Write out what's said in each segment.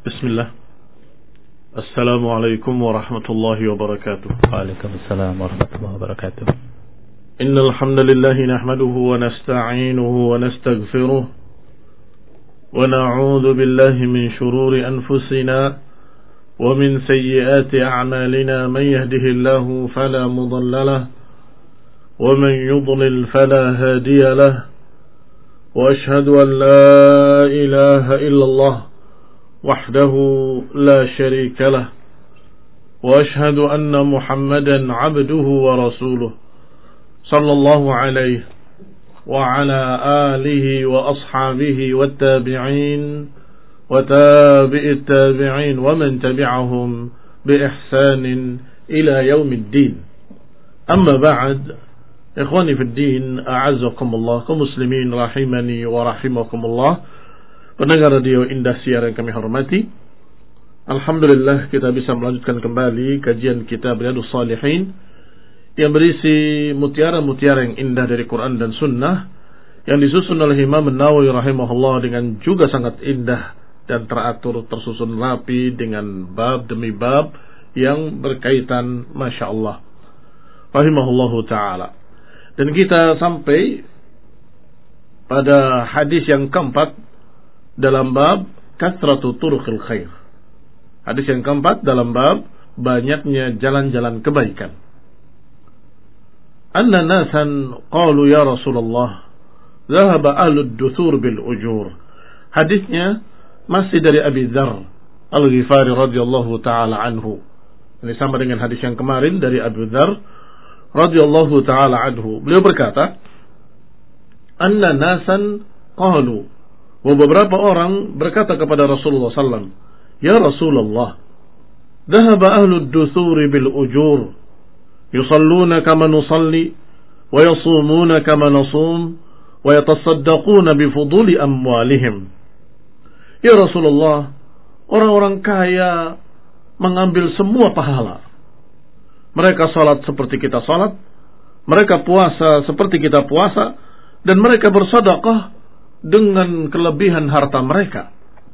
Bismillah. Assalamualaikum warahmatullahi wabarakatuh. Waalaikumsalam warahmatullahi wabarakatuh. Innal hamdalillah nahmaduhu wa nasta'inuhu wa nastaghfiruh wa na'udzu billahi min shururi anfusina wa min sayyiati a'malina man yahdihillahu fala mudilla lahu wa man yudlil fala hadiya lahu wa ashhadu an la ilaha illallah وحده لا شريك له وأشهد أن محمدا عبده ورسوله صلى الله عليه وعلى آله وأصحابه والتابعين وتابع التابعين ومن تبعهم بإحسان إلى يوم الدين. أما بعد، إخواني في الدين، أعزكم الله كمسلمين رحمني ورحمكم الله. Pendengar radio Indah Siar yang kami hormati, alhamdulillah kita bisa melanjutkan kembali kajian kitab Riyadhus Shalihin yang berisi mutiara-mutiara yang indah dari Quran dan Sunnah yang disusun oleh Imam An-Nawawi rahimahullah dengan juga sangat indah dan teratur, tersusun rapi dengan bab demi bab yang berkaitan, Masya Allah, rahimahullahu ta'ala. Dan kita sampai pada hadis yang keempat dalam bab kasratu turuqil khair. Hadis yang keempat dalam bab banyaknya jalan-jalan kebaikan. Anna nasan qalu ya Rasulullah dhahaba ahlud duthur bil ujur. Hadisnya masih dari Abi Dzar Al-Ghifari radhiyallahu taala anhu. Ini sama dengan hadis yang kemarin dari Abu Dzar radhiyallahu taala anhu. Beliau berkata, anna nasan qalu, beberapa orang berkata kepada Rasulullah SAW, ya Rasulullah, dhahaba ahlud duthuri bil ujur, yusalluna kama nusalli, wa yasumuna kama nasum, wa yatasaddaquna bifuduli amwalihim. Ya Rasulullah, orang-orang kaya mengambil semua pahala. Mereka salat seperti kita salat, mereka puasa seperti kita puasa, dan mereka bersedekah dengan kelebihan harta mereka.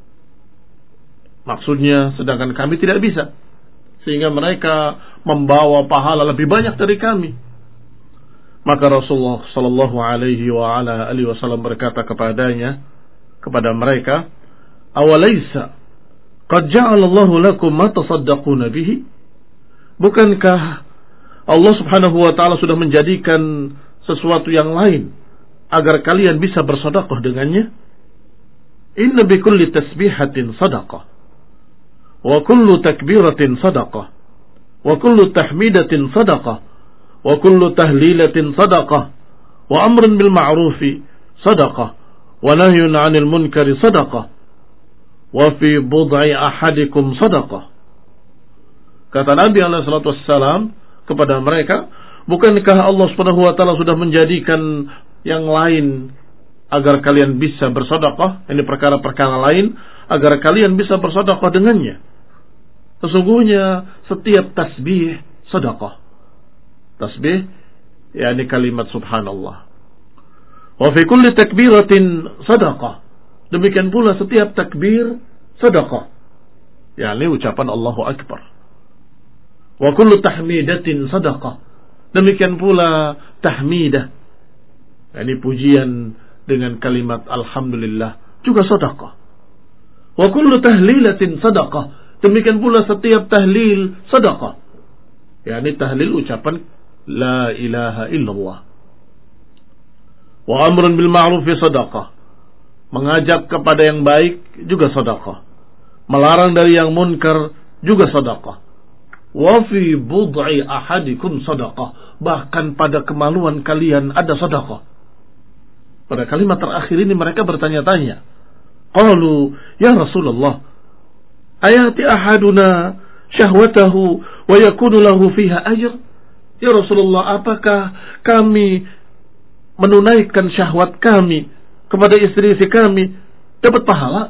Maksudnya, sedangkan kami tidak bisa, sehingga mereka membawa pahala lebih banyak dari kami. Maka Rasulullah sallallahu alaihi wa ala alihi wasallam berkata kepada mereka, awalaysa qad ja'alallahu lakum ma tasaddaquna bihi? Bukankah Allah subhanahu wa ta'ala sudah menjadikan sesuatu yang lain agar kalian bisa bersedekah dengannya? Inna bi kulli tasbihatin sadaqah, wa kullu takbiratin sadaqah, wa kullu tahmidatin sadaqah, wa kullu tahlilatin sadaqah, wa amrun bil ma'rufi sadaqah, wa nahyun 'anil munkari sadaqah, wa fi bud'i ahadikum sadaqah. Kata Nabi alaihi salatu wassalam kepada mereka, bukankah Allah Subhanahu wa taala sudah menjadikan yang lain agar kalian bisa bersedekah? Ini perkara-perkara lain agar kalian bisa bersedekah dengannya. Sesungguhnya setiap tasbih sedekah. Tasbih yakni kalimat subhanallah. Wa fi kulli takbiratin sedekah. Demikian pula setiap takbir sedekah, yakni ucapan Allahu akbar. Wa kullu tahmidatin sedekah. Demikian pula tahmidah, ini pujian dengan kalimat alhamdulillah, juga sedekah. Wa kullu tahlilatin sedekah. Demikian pula setiap tahlil sedekah, yakni tahlil ucapan la ilaha illallah. Wa amrun bil ma'ruf sedekah. Mengajak kepada yang baik juga sedekah. Melarang dari yang munkar juga sedekah. Wa fi bud'i ahadikum sedekah. Bahkan pada kemaluan kalian ada sedekah. Pada kalimat terakhir ini mereka bertanya-tanya. Qalu, ya Rasulullah, ayati ahaduna syahwatahu wa yakunu lahu fiha ajr? Ya Rasulullah, apakah kami menunaikan syahwat kami kepada istri-istri kami dapat pahala?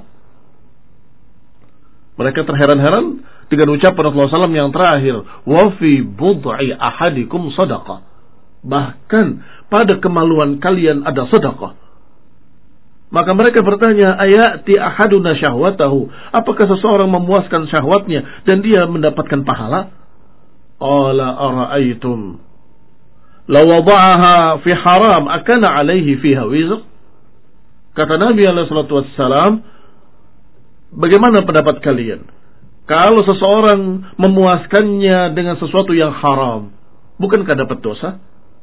Mereka terheran-heran dengan ucapan Rasulullah SAW yang terakhir, wa fi bud'i ahadikum sadaqah. Bahkan pada kemaluan kalian ada sedekah. Maka mereka bertanya, ayati ahaduna syahwatahu, apakah seseorang memuaskan syahwatnya dan dia mendapatkan pahala? Qala ara'aytum law wada'aha fi haram akana alaihi fiha wizr? Kata Nabi alaihi salatu wassalam, bagaimana pendapat kalian kalau seseorang memuaskannya dengan sesuatu yang haram, bukankah dapat dosa?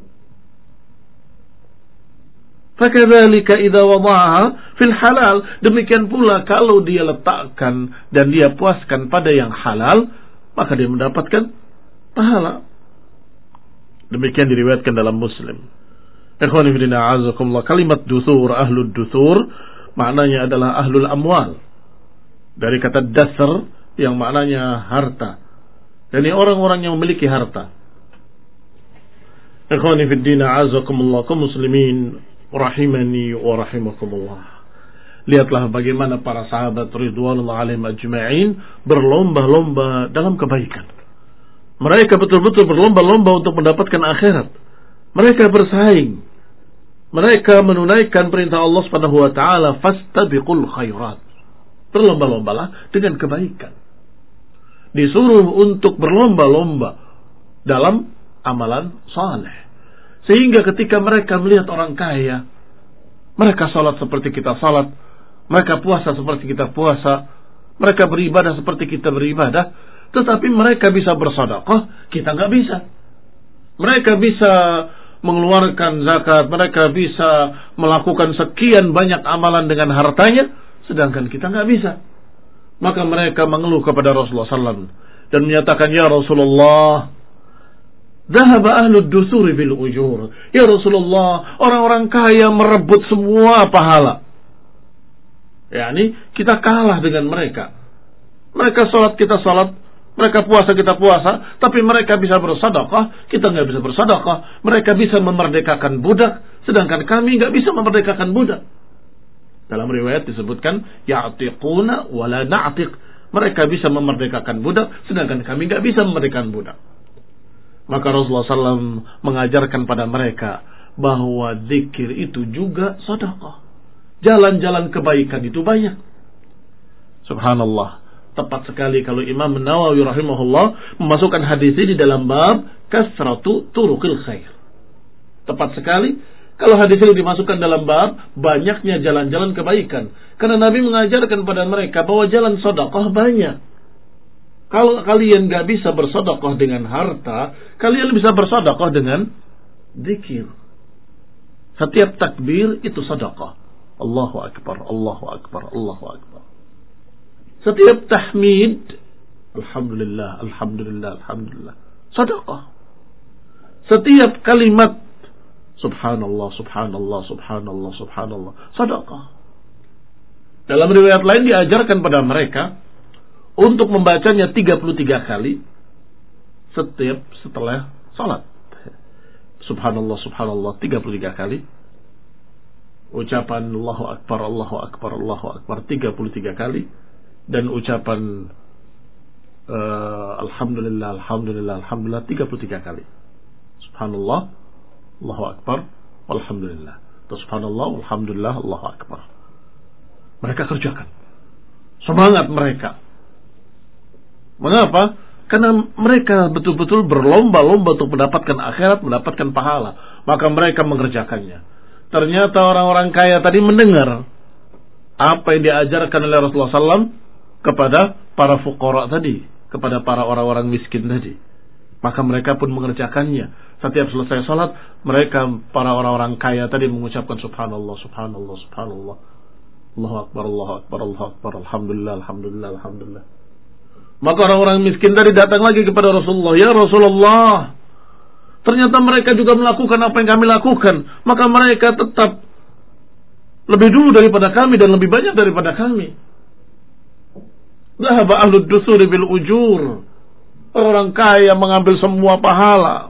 Fakadzalika idza wada'aha fil halal, demikian pula kalau dia letakkan dan dia puaskan pada yang halal, maka dia mendapatkan pahala. Demikian diriwayatkan dalam Muslim. Ikhwani fillah, a'azakumullah. Kalimat dusur, ahlud dusur, maknanya adalah ahlul amwal. Dari kata dasar yang maknanya harta. Yani orang-orang yang memiliki harta. Ikhwani fillah, a'azakumullah, kaum muslimin rahimani wa rahimakumullah. Lihatlah bagaimana para sahabat ridwanullah alaihim ajma'in berlomba-lomba dalam kebaikan. Mereka betul-betul berlomba-lomba untuk mendapatkan akhirat. Mereka bersaing. Mereka menunaikan perintah Allah Subhanahu wa taala, fastabiqul khairat. Berlomba-lombalah dengan kebaikan. Disuruh untuk berlomba-lomba dalam amalan saleh. Sehingga ketika mereka melihat orang kaya, mereka salat seperti kita salat, mereka puasa seperti kita puasa, mereka beribadah seperti kita beribadah, tetapi mereka bisa bersedekah, kita nggak bisa. Mereka bisa mengeluarkan zakat, mereka bisa melakukan sekian banyak amalan dengan hartanya, sedangkan kita nggak bisa. Maka mereka mengeluh kepada Rasulullah SAW dan menyatakan, ya Rasulullah, dhahaba ahlud dusuri bil ujur. Ya Rasulullah, orang-orang kaya merebut semua pahala. Yani kita kalah dengan mereka. Mereka salat, kita salat. Mereka puasa, kita puasa. Tapi mereka bisa bersedekah, kita nggak bisa bersedekah. Mereka bisa memerdekakan budak, sedangkan kami nggak bisa memerdekakan budak. Dalam riwayat disebutkan, ya'tiquna wa la na'tiq. Mereka bisa memerdekakan budak, sedangkan kami nggak bisa memerdekakan budak. Maka Rasulullah SAW mengajarkan pada mereka bahwa zikir itu juga sedekah. Jalan-jalan kebaikan itu banyak. Subhanallah. Tepat sekali kalau Imam Nawawi rahimahullah memasukkan hadis ini dalam bab kasratu turuqil khair. Tepat sekali kalau hadis ini dimasukkan dalam bab banyaknya jalan-jalan kebaikan. Karena Nabi mengajarkan pada mereka bahwa jalan sedekah banyak. Kalau kalian gak bisa bersedekah dengan harta, kalian bisa bersedekah dengan zikir. Setiap takbir itu sedekah. Allahu Akbar, Allahu Akbar, Allahu Akbar. Setiap tahmid, Alhamdulillah, Alhamdulillah, Alhamdulillah, sedekah. Setiap kalimat, Subhanallah, Subhanallah, Subhanallah, Subhanallah, sedekah. Dalam riwayat lain diajarkan pada mereka untuk membacanya 33 kali setiap setelah salat. Subhanallah, Subhanallah 33 kali. Ucapan Allahu Akbar, Allahu Akbar, Allahu Akbar 33 kali. Dan ucapan Alhamdulillah, Alhamdulillah, Alhamdulillah 33 kali. Subhanallah, Allahu Akbar, Alhamdulillah. Subhanallah, Alhamdulillah, Allahu Akbar. Mereka kerjakan. Semangat mereka. Mengapa? Karena mereka betul-betul berlomba-lomba untuk mendapatkan akhirat, mendapatkan pahala. Maka mereka mengerjakannya. Ternyata orang-orang kaya tadi mendengar apa yang diajarkan oleh Rasulullah SAW kepada para fuqara tadi, kepada para orang-orang miskin tadi. Maka mereka pun mengerjakannya. Setiap selesai salat, mereka para orang-orang kaya tadi mengucapkan Subhanallah, Subhanallah, Subhanallah, Allahu Akbar, Allahu Akbar, Allahu Akbar, Alhamdulillah, Alhamdulillah, Alhamdulillah. Maka orang-orang miskin tadi datang lagi kepada Rasulullah, ya Rasulullah, ternyata mereka juga melakukan apa yang kami lakukan. Maka mereka tetap lebih dulu daripada kami dan lebih banyak daripada kami. Dhahaba ahlud dusuri bil ujur. Orang kaya mengambil semua pahala.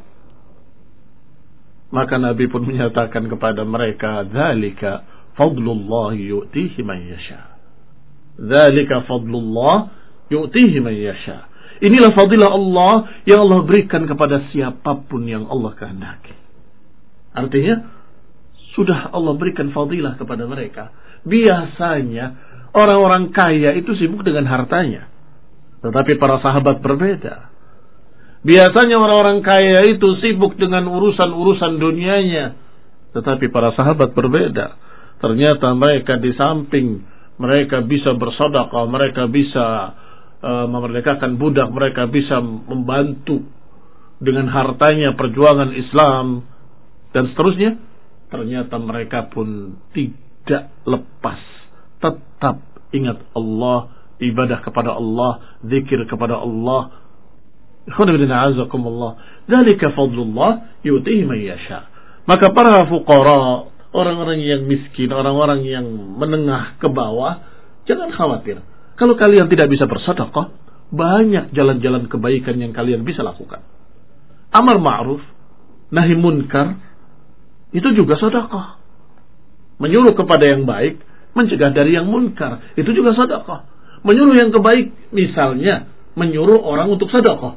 Maka Nabi pun menyatakan kepada mereka, dzalika fadlullah yu'tihi man yasha. Dzalika fadlullah yu'tihi man yasha. Inilah fadilah Allah yang Allah berikan kepada siapapun yang Allah kehendaki. Artinya sudah Allah berikan fadilah kepada mereka biasanya orang-orang kaya itu sibuk dengan hartanya. Tetapi para sahabat berbeda. Biasanya orang-orang kaya itu sibuk dengan urusan-urusan dunianya. Tetapi para sahabat berbeda. Ternyata mereka di samping mereka bisa bersedekah, mereka bisa memerdekakan budak, mereka bisa membantu dengan hartanya perjuangan Islam dan seterusnya. Ternyata mereka pun tidak lepas, tetap ingat Allah, ibadah kepada Allah, zikir kepada Allah. Dzalika fadlullah yu'tihi man yasha. Maka para fuqara, orang-orang yang miskin, orang-orang yang menengah ke bawah, jangan khawatir. Kalau kalian tidak bisa bersedekah, banyak jalan-jalan kebaikan yang kalian bisa lakukan. Amar ma'ruf, nahi munkar, itu juga sedekah. Menyuruh kepada yang baik, mencegah dari yang munkar, itu juga sedekah. Menyuruh yang kebaik, misalnya menyuruh orang untuk sedekah.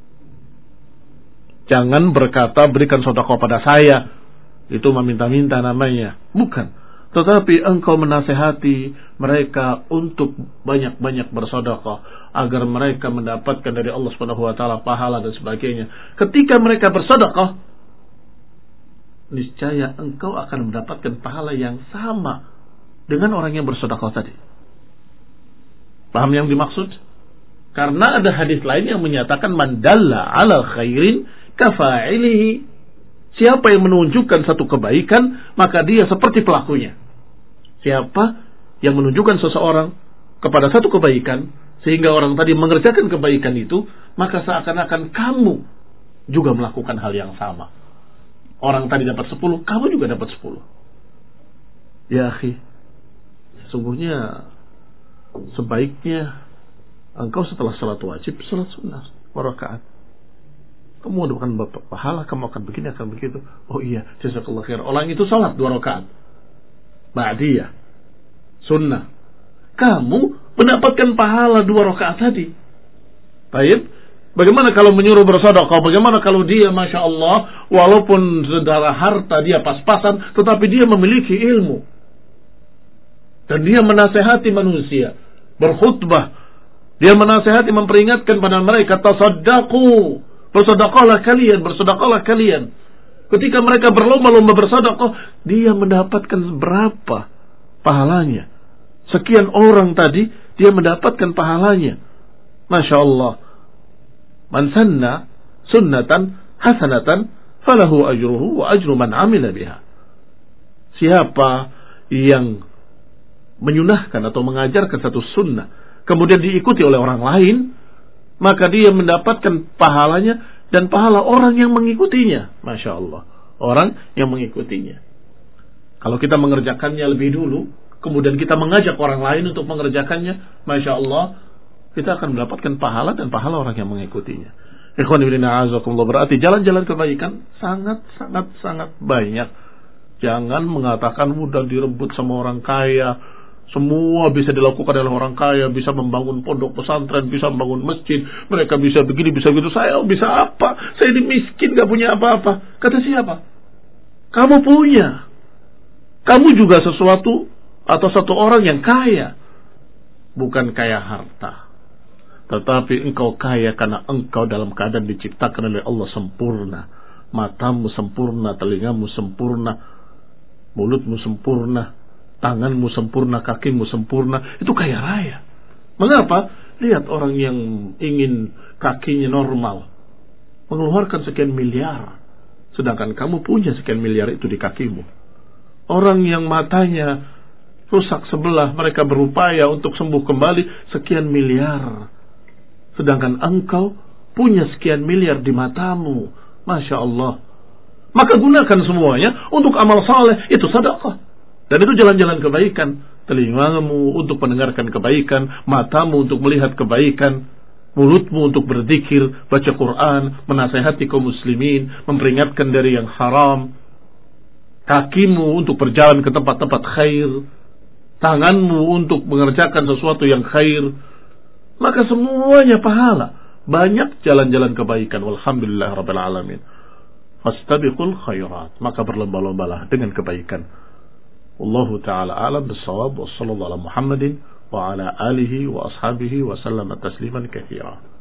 Jangan berkata berikan sedekah pada saya, itu meminta-minta namanya. Bukan. Tetapi engkau menasehati mereka untuk banyak-banyak bersedekah agar mereka mendapatkan dari Allah Subhanahu wa taala pahala dan sebagainya. Ketika mereka bersedekah, niscaya engkau akan mendapatkan pahala yang sama dengan orang yang bersedekah tadi. Paham yang dimaksud? Karena ada hadis lain yang menyatakan man dalla ala khairin kafa'ilihi. Siapa yang menunjukkan satu kebaikan, maka dia seperti pelakunya. Siapa yang menunjukkan seseorang kepada satu kebaikan, sehingga orang tadi mengerjakan kebaikan itu, maka seakan-akan kamu juga melakukan hal yang sama. Orang tadi dapat 10, kamu juga dapat 10. Ya akhi, sesungguhnya sebaiknya engkau setelah salat wajib, salat sunnah 2 rakaat. Kamu akan dapat pahala, kamu akan begini, akan begitu. Oh iya, jazakallah khair. Orang itu salat 2 rakaat. Ba'diyah, sunnah. Kamu mendapatkan pahala 2 rakaat tadi. Baik. Bagaimana kalau menyuruh bersedekah? Bagaimana kalau dia, Masya Allah, walaupun sedara harta dia pas-pasan, tetapi dia memiliki ilmu. Dan dia menasehati manusia. Berkhutbah. Dia menasehati, memperingatkan pada mereka, tasaddaqu. Bersedekahlah kalian, bersedekahlah kalian. Ketika mereka berlomba-lomba bersedekah, dia mendapatkan berapa pahalanya? Sekian orang tadi, dia mendapatkan pahalanya. Masya Allah. Man sanna sunnatan hasanatan falahu ajruhu wa ajru man amila biha. Siapa yang menyunahkan atau mengajarkan satu sunnah kemudian diikuti oleh orang lain, maka dia mendapatkan pahalanya dan pahala orang yang mengikutinya. Masya Allah, orang yang mengikutinya. Kalau kita mengerjakannya lebih dulu, kemudian kita mengajak orang lain untuk mengerjakannya, Masya Allah, kita akan mendapatkan pahala dan pahala orang yang mengikutinya. Ikhwan fillah a'azakumullah, berarti jalan-jalan kebaikan sangat banyak. Jangan mengatakan mudah direbut sama orang kaya. Semua bisa dilakukan oleh orang kaya, bisa membangun pondok pesantren, bisa membangun masjid, mereka bisa begini, bisa begitu. Saya bisa apa? Saya ini miskin, gak punya apa-apa. Kata siapa? Kamu punya. Kamu juga sesuatu atau satu orang yang kaya. Bukan kaya harta, tetapi engkau kaya karena engkau dalam keadaan diciptakan oleh Allah sempurna. Matamu sempurna, telingamu sempurna, mulutmu sempurna, tanganmu sempurna, kakimu sempurna. Itu kaya raya. Mengapa? Lihat orang yang ingin kakinya normal, mengeluarkan sekian miliar, sedangkan kamu punya sekian miliar itu di kakimu. Orang yang matanya rusak sebelah, mereka berupaya untuk sembuh kembali, sekian miliar, sedangkan engkau punya sekian miliar di matamu. Masya Allah. Maka gunakan semuanya untuk amal saleh, itu sedekah. Dan itu jalan-jalan kebaikan. Telingamu untuk mendengarkan kebaikan, matamu untuk melihat kebaikan, mulutmu untuk berzikir, baca Quran, menasehati kaum muslimin, memperingatkan dari yang haram, kakimu untuk berjalan ke tempat-tempat khair, tanganmu untuk mengerjakan sesuatu yang khair. Maka semuanya pahala. Banyak jalan-jalan kebaikan. Walhamdulillah Rabbil Alamin. Fastabiqul khairat. Maka berlomba-lombalah dengan kebaikan. Wallahu ta'ala a'lam bis-shawab wa sallallahu ala Muhammadin wa ala alihi wa ashabihi wa sallama tasliman katsira.